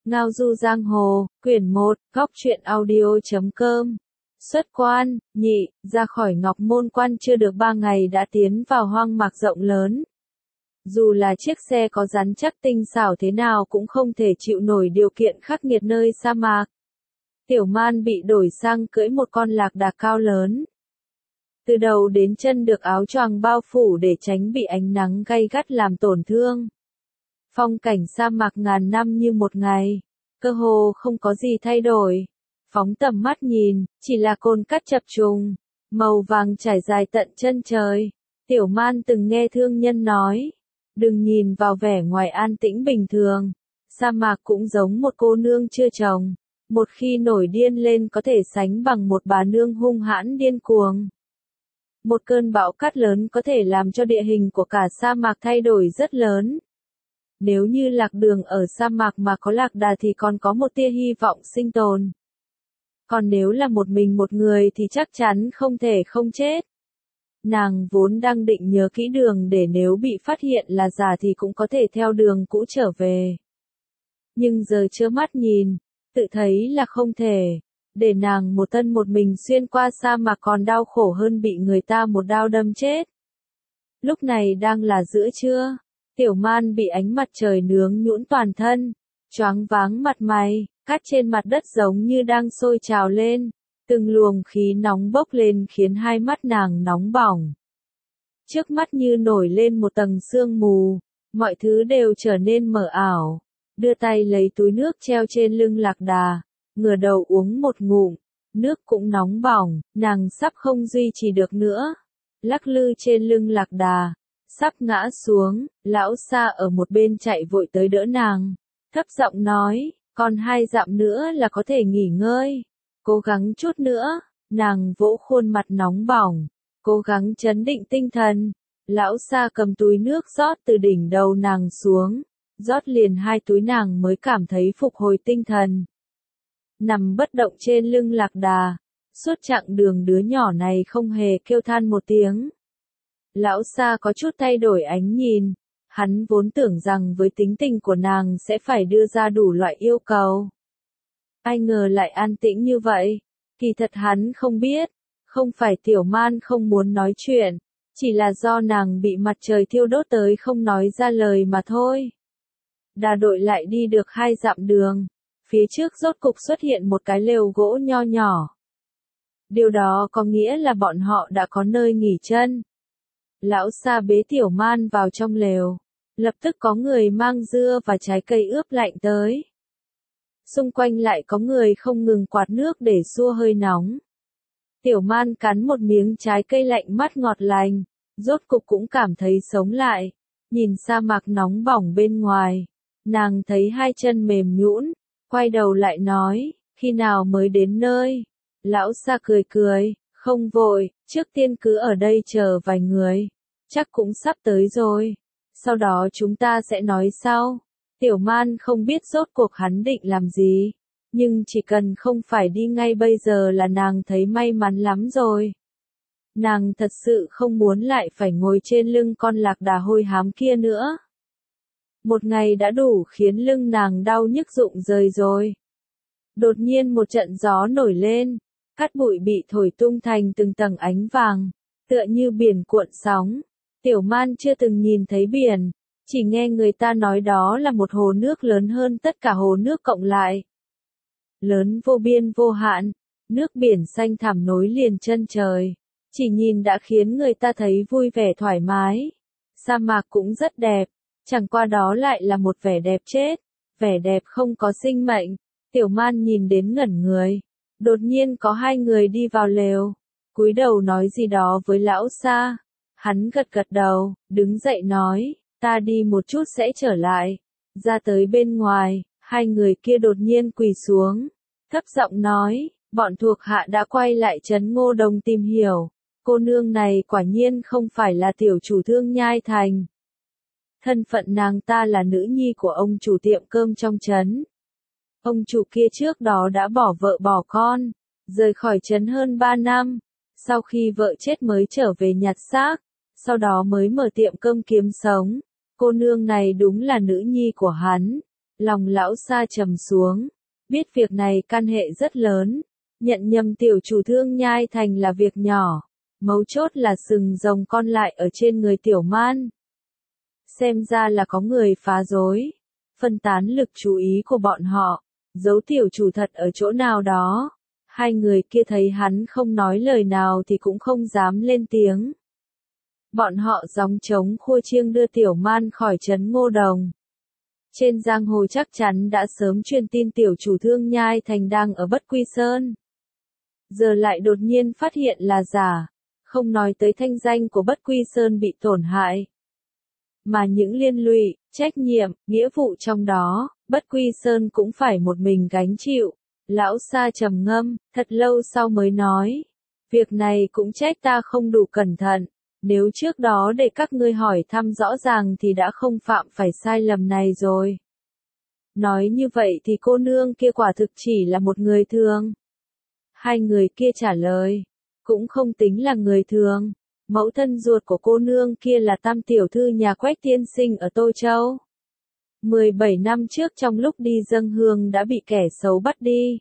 Ngao du giang hồ, quyển 1, góc truyện audio.com. Xuất quan, nhị, ra khỏi Ngọc Môn Quan chưa được 3 ngày đã tiến vào hoang mạc rộng lớn. Dù là chiếc xe có rắn chắc tinh xảo thế nào cũng không thể chịu nổi điều kiện khắc nghiệt nơi sa mạc. Tiểu Man bị đổi sang cưỡi một con lạc đà cao lớn. Từ đầu đến chân được áo choàng bao phủ để tránh bị ánh nắng gay gắt làm tổn thương. Phong cảnh sa mạc ngàn năm như một ngày, cơ hồ không có gì thay đổi. Phóng tầm mắt nhìn, chỉ là cồn cát chập trùng, màu vàng trải dài tận chân trời. Tiểu Man từng nghe thương nhân nói, đừng nhìn vào vẻ ngoài an tĩnh bình thường, sa mạc cũng giống một cô nương chưa chồng, một khi nổi điên lên có thể sánh bằng một bà nương hung hãn điên cuồng. Một cơn bão cát lớn có thể làm cho địa hình của cả sa mạc thay đổi rất lớn. Nếu như lạc đường ở sa mạc mà có lạc đà thì còn có một tia hy vọng sinh tồn. Còn nếu là một mình một người thì chắc chắn không thể không chết. Nàng vốn đang định nhớ kỹ đường để nếu bị phát hiện là giả thì cũng có thể theo đường cũ trở về. Nhưng giờ trơ mắt nhìn, tự thấy là không thể. Để nàng một thân một mình xuyên qua sa mạc còn đau khổ hơn bị người ta một đao đâm chết. Lúc này đang là giữa trưa. Tiểu Man bị ánh mặt trời nướng nhũn toàn thân, choáng váng mặt mày, cát trên mặt đất giống như đang sôi trào lên, từng luồng khí nóng bốc lên khiến hai mắt nàng nóng bỏng. Trước mắt như nổi lên một tầng sương mù, mọi thứ đều trở nên mờ ảo. Đưa tay lấy túi nước treo trên lưng lạc đà, ngửa đầu uống một ngụm, nước cũng nóng bỏng, nàng sắp không duy trì được nữa. Lắc lư trên lưng lạc đà, sắp ngã xuống, lão Sa ở một bên chạy vội tới đỡ nàng, thấp giọng nói, còn 2 dặm nữa là có thể nghỉ ngơi, cố gắng chút nữa. Nàng vỗ khuôn mặt nóng bỏng, cố gắng trấn định tinh thần. Lão Sa cầm túi nước rót từ đỉnh đầu nàng xuống, rót liền 2 túi nàng mới cảm thấy phục hồi tinh thần. Nằm bất động trên lưng lạc đà, suốt chặng đường đứa nhỏ này không hề kêu than một tiếng. Lão Sa có chút thay đổi ánh nhìn, hắn vốn tưởng rằng với tính tình của nàng sẽ phải đưa ra đủ loại yêu cầu. Ai ngờ lại an tĩnh như vậy, kỳ thật hắn không biết, không phải Tiểu Man không muốn nói chuyện, chỉ là do nàng bị mặt trời thiêu đốt tới không nói ra lời mà thôi. Đà đội lại đi được 2 dặm đường, phía trước rốt cục xuất hiện một cái lều gỗ nho nhỏ. Điều đó có nghĩa là bọn họ đã có nơi nghỉ chân. Lão Sa bế Tiểu Man vào trong lều, lập tức có người mang dưa và trái cây ướp lạnh tới. Xung quanh lại có người không ngừng quạt nước để xua hơi nóng. Tiểu Man cắn một miếng trái cây lạnh mắt ngọt lành, rốt cục cũng cảm thấy sống lại. Nhìn sa mạc nóng bỏng bên ngoài, nàng thấy 2 chân mềm nhũn, quay đầu lại nói, khi nào mới đến nơi? Lão Sa cười cười, không vội, trước tiên cứ ở đây chờ vài người, chắc cũng sắp tới rồi, sau đó chúng ta sẽ nói sau. Tiểu Man không biết rốt cuộc hắn định làm gì, nhưng chỉ cần không phải đi ngay bây giờ là nàng thấy may mắn lắm rồi. Nàng thật sự không muốn lại phải ngồi trên lưng con lạc đà hôi hám kia nữa. Một ngày đã đủ khiến lưng nàng đau nhức rụng rời rồi. Đột nhiên một trận gió nổi lên, cát bụi bị thổi tung thành từng tầng ánh vàng, tựa như biển cuộn sóng. Tiểu Man chưa từng nhìn thấy biển, chỉ nghe người ta nói đó là một hồ nước lớn hơn tất cả hồ nước cộng lại. Lớn vô biên vô hạn, nước biển xanh thẳm nối liền chân trời, chỉ nhìn đã khiến người ta thấy vui vẻ thoải mái. Sa mạc cũng rất đẹp, chẳng qua đó lại là một vẻ đẹp chết, vẻ đẹp không có sinh mệnh. Tiểu Man nhìn đến ngẩn người, đột nhiên có 2 người đi vào lều, cúi đầu nói gì đó với lão Sa. Hắn gật gật đầu, đứng dậy nói, ta đi một chút sẽ trở lại. Ra tới bên ngoài, 2 người kia đột nhiên quỳ xuống, thấp giọng nói, bọn thuộc hạ đã quay lại trấn Ngô Đồng tìm hiểu, cô nương này quả nhiên không phải là tiểu chủ Thương Nhai Thành. Thân phận nàng ta là nữ nhi của ông chủ tiệm cơm trong trấn. Ông chủ kia trước đó đã bỏ vợ bỏ con, rời khỏi trấn hơn 3 năm, sau khi vợ chết mới trở về nhặt xác, sau đó mới mở tiệm cơm kiếm sống. Cô nương này đúng là nữ nhi của hắn, Lòng lão Sa trầm xuống, biết việc này can hệ rất lớn, nhận nhầm tiểu chủ Thương Nhai Thành là việc nhỏ, mấu chốt là sừng rồng con lại ở trên người Tiểu Man. Xem ra là có người phá rối, phân tán lực chú ý của bọn họ, giấu tiểu chủ thật ở chỗ nào đó. Hai người kia thấy hắn không nói lời nào thì cũng không dám lên tiếng. Bọn họ gióng trống khua chiêng đưa Tiểu Man khỏi trấn Ngô Đồng. Trên giang hồ chắc chắn đã sớm truyền tin tiểu chủ Thương Nhai Thành đang ở Bất Quy Sơn. Giờ lại đột nhiên phát hiện là giả, không nói tới thanh danh của Bất Quy Sơn bị tổn hại. Mà những liên lụy, trách nhiệm, nghĩa vụ trong đó, Bất Quy Sơn cũng phải một mình gánh chịu. Lão Sa trầm ngâm, thật lâu sau mới nói. Việc này cũng trách ta không đủ cẩn thận. Nếu trước đó để các ngươi hỏi thăm rõ ràng thì đã không phạm phải sai lầm này rồi. Nói như vậy thì cô nương kia quả thực chỉ là một người thường. Hai người kia trả lời. Cũng không tính là người thường. Mẫu thân ruột của cô nương kia là Tam tiểu thư nhà Quách tiên sinh ở Tô Châu. 17 năm trước trong lúc đi dâng hương đã bị kẻ xấu bắt đi.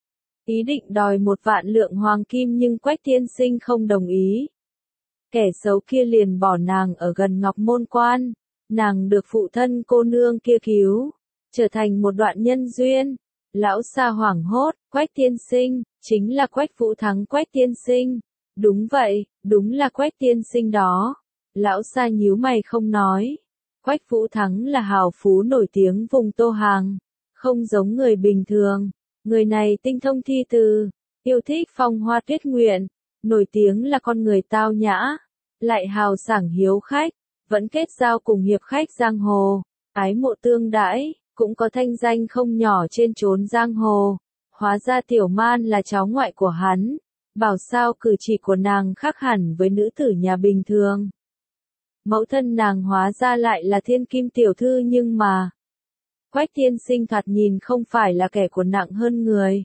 Ý định đòi 1 vạn lượng hoàng kim nhưng Quách tiên sinh không đồng ý. Kẻ xấu kia liền bỏ nàng ở gần Ngọc Môn Quan. Nàng được phụ thân cô nương kia cứu, trở thành một đoạn nhân duyên. Lão Sa hoảng hốt, Quách tiên sinh, chính là Quách Vũ Thắng Quách tiên sinh. Đúng vậy, đúng là Quách tiên sinh đó. Lão Sa nhíu mày không nói. Quách Vũ Thắng là hào phú nổi tiếng vùng Tô Hàng, không giống người bình thường. Người này tinh thông thi từ, yêu thích phong hoa tuyết nguyện, nổi tiếng là con người tao nhã, lại hào sảng hiếu khách, vẫn kết giao cùng hiệp khách giang hồ, ái mộ tương đãi, cũng có thanh danh không nhỏ trên chốn giang hồ. Hóa ra Tiểu Man là cháu ngoại của hắn, bảo sao cử chỉ của nàng khác hẳn với nữ tử nhà bình thường. Mẫu thân nàng hóa ra lại là Thiên Kim tiểu thư nhưng mà Quách tiên sinh thoạt nhìn không phải là kẻ của nặng hơn người.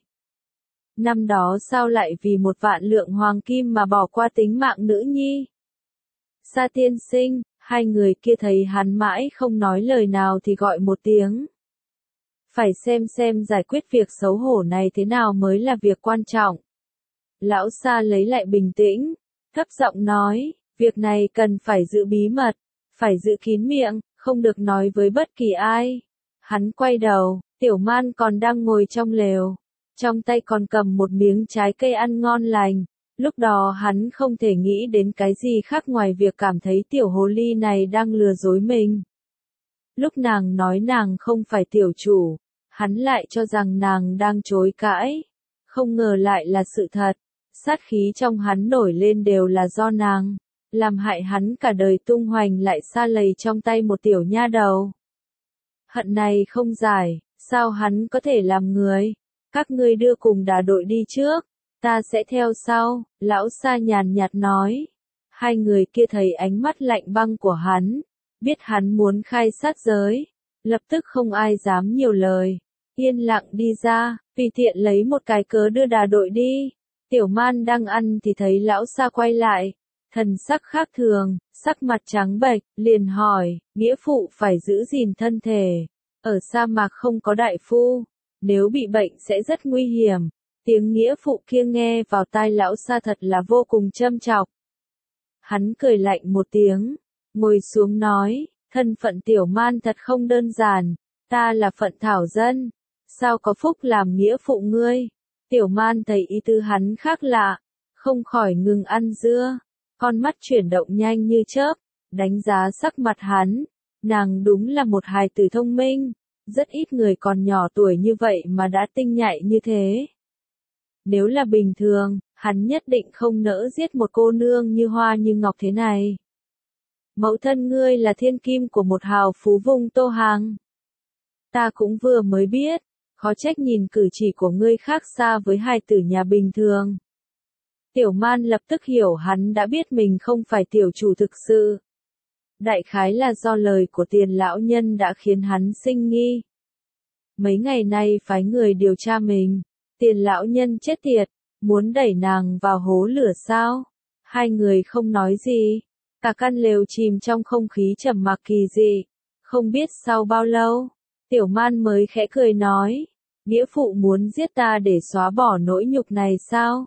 Năm đó sao lại vì 1 vạn lượng hoàng kim mà bỏ qua tính mạng nữ nhi? Sa tiên sinh, hai người kia thấy hắn mãi không nói lời nào thì gọi một tiếng. Phải xem giải quyết việc xấu hổ này thế nào mới là việc quan trọng. Lão Sa lấy lại bình tĩnh, thấp giọng nói, việc này cần phải giữ bí mật, phải giữ kín miệng, không được nói với bất kỳ ai. Hắn quay đầu, Tiểu Man còn đang ngồi trong lều, trong tay còn cầm một miếng trái cây ăn ngon lành. Lúc đó hắn không thể nghĩ đến cái gì khác ngoài việc cảm thấy tiểu hồ ly này đang lừa dối mình. Lúc nàng nói nàng không phải tiểu chủ, hắn lại cho rằng nàng đang chối cãi. Không ngờ lại là sự thật. Sát khí trong hắn nổi lên đều là do nàng, làm hại hắn cả đời tung hoành lại sa lầy trong tay một tiểu nha đầu. Hận này không giải, sao hắn có thể làm người? Các ngươi đưa cùng đà đội đi trước, ta sẽ theo sau, lão Sa nhàn nhạt nói. Hai người kia thấy ánh mắt lạnh băng của hắn, biết hắn muốn khai sát giới, lập tức không ai dám nhiều lời, yên lặng đi ra, tùy tiện lấy một cái cớ đưa đà đội đi. Tiểu Man đang ăn thì thấy lão Sa quay lại, thần sắc khác thường, sắc mặt trắng bệch, liền hỏi, nghĩa phụ phải giữ gìn thân thể, ở sa mạc không có đại phu, nếu bị bệnh sẽ rất nguy hiểm. Tiếng nghĩa phụ kia nghe vào tai lão Sa thật là vô cùng châm chọc. Hắn cười lạnh một tiếng, ngồi xuống nói, thân phận Tiểu Man thật không đơn giản, ta là phận thảo dân, sao có phúc làm nghĩa phụ ngươi? Tiểu Man thấy ý tư hắn khác lạ, không khỏi ngừng ăn dưa, con mắt chuyển động nhanh như chớp, đánh giá sắc mặt hắn, nàng đúng là một hài tử thông minh, rất ít người còn nhỏ tuổi như vậy mà đã tinh nhạy như thế. Nếu là bình thường, hắn nhất định không nỡ giết một cô nương như hoa như ngọc thế này. Mẫu thân ngươi là thiên kim của một hào phú vùng Tô Hàng. Ta cũng vừa mới biết, khó trách nhìn cử chỉ của ngươi khác xa với hài tử nhà bình thường. Tiểu Man lập tức hiểu hắn đã biết mình không phải tiểu chủ thực sự. Đại khái là do lời của Tiền lão nhân đã khiến hắn sinh nghi. Mấy ngày nay phái người điều tra mình, Tiền lão nhân chết tiệt, muốn đẩy nàng vào hố lửa sao? Hai người không nói gì, cả căn lều chìm trong không khí trầm mặc kỳ dị. Không biết sau bao lâu, Tiểu Man mới khẽ cười nói, nghĩa phụ muốn giết ta để xóa bỏ nỗi nhục này sao?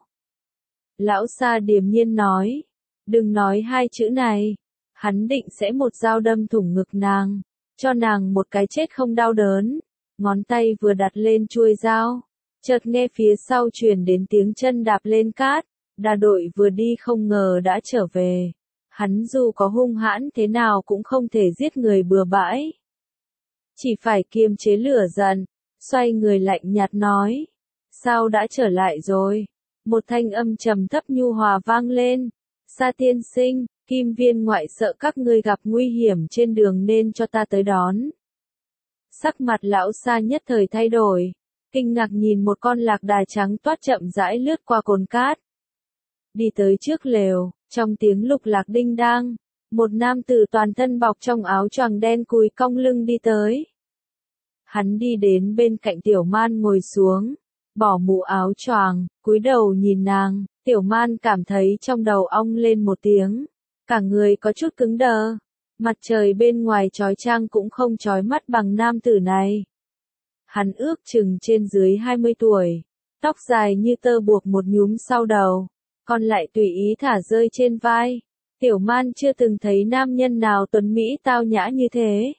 Lão Sa điềm nhiên nói, đừng nói hai chữ này, hắn định sẽ một dao đâm thủng ngực nàng, cho nàng một cái chết không đau đớn. Ngón tay vừa đặt lên chuôi dao, chợt nghe phía sau truyền đến tiếng chân đạp lên cát, đà đội vừa đi không ngờ đã trở về. Hắn dù có hung hãn thế nào cũng không thể giết người bừa bãi. Chỉ phải kiềm chế lửa giận, xoay người lạnh nhạt nói, sao đã trở lại rồi? Một thanh âm trầm thấp nhu hòa vang lên, Sa tiên sinh, Kim Viên ngoại sợ các ngươi gặp nguy hiểm trên đường nên cho ta tới đón. Sắc mặt lão Sa nhất thời thay đổi, kinh ngạc nhìn một con lạc đà trắng toát chậm rãi lướt qua cồn cát. Đi tới trước lều, trong tiếng lục lạc đinh đang, một nam tử toàn thân bọc trong áo choàng đen cúi cong lưng đi tới. Hắn đi đến bên cạnh Tiểu Man ngồi xuống, bỏ mũ áo choàng, cúi đầu nhìn nàng. Tiểu Man cảm thấy trong đầu ong lên một tiếng, cả người có chút cứng đờ. Mặt trời bên ngoài chói chang cũng không chói mắt bằng nam tử này. Hắn ước chừng trên dưới 20 tuổi, tóc dài như tơ buộc một nhúm sau đầu, còn lại tùy ý thả rơi trên vai. Tiểu Man chưa từng thấy nam nhân nào tuấn mỹ tao nhã như thế.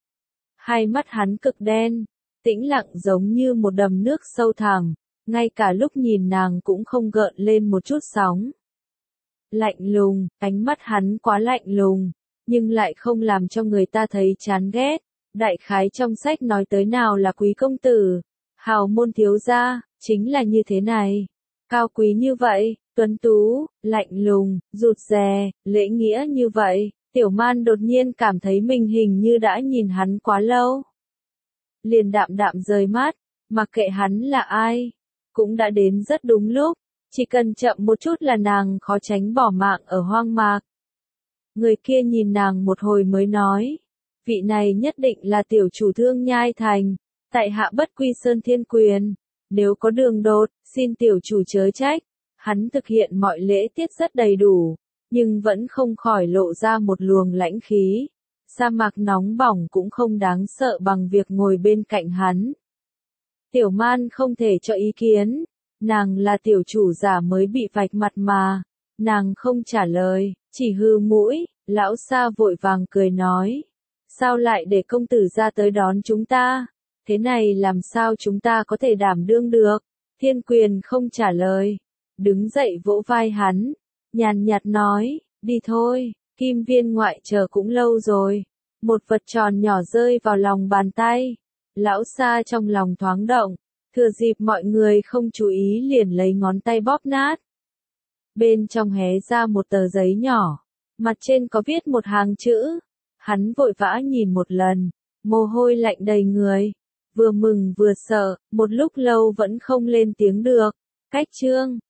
Hai mắt hắn cực đen, tĩnh lặng giống như một đầm nước sâu thẳm, ngay cả lúc nhìn nàng cũng không gợn lên một chút sóng. Lạnh lùng, ánh mắt hắn quá lạnh lùng, nhưng lại không làm cho người ta thấy chán ghét. Đại khái trong sách nói tới nào là quý công tử, hào môn thiếu gia, chính là như thế này. Cao quý như vậy, tuấn tú, lạnh lùng, rụt rè, lễ nghĩa như vậy. Tiểu Man đột nhiên cảm thấy mình hình như đã nhìn hắn quá lâu. Liền đạm đạm rời mắt, mặc kệ hắn là ai, cũng đã đến rất đúng lúc, chỉ cần chậm một chút là nàng khó tránh bỏ mạng ở hoang mạc. Người kia nhìn nàng một hồi mới nói, vị này nhất định là tiểu chủ Thương Nhai Thành, tại hạ bất quy sơn thiên quyền, nếu có đường đột, xin tiểu chủ chớ trách. Hắn thực hiện mọi lễ tiết rất đầy đủ, nhưng vẫn không khỏi lộ ra một luồng lãnh khí. Sa mạc nóng bỏng cũng không đáng sợ bằng việc ngồi bên cạnh hắn. Tiểu Man không thể cho ý kiến, nàng là tiểu chủ giả mới bị vạch mặt mà. Nàng không trả lời, chỉ hư mũi. Lão Sa vội vàng cười nói, sao lại để công tử ra tới đón chúng ta? Thế này làm sao chúng ta có thể đảm đương được? Thiên Quyền không trả lời, đứng dậy vỗ vai hắn, nhàn nhạt nói, đi thôi, Kim Viên ngoại chờ cũng lâu rồi. Một vật tròn nhỏ rơi vào lòng bàn tay. Lão Sa trong lòng thoáng động, thừa dịp mọi người không chú ý liền lấy ngón tay bóp nát. Bên trong hé ra một tờ giấy nhỏ, mặt trên có viết một hàng chữ. Hắn vội vã nhìn một lần, mồ hôi lạnh đầy người, vừa mừng vừa sợ, một lúc lâu vẫn không lên tiếng được. Cách chương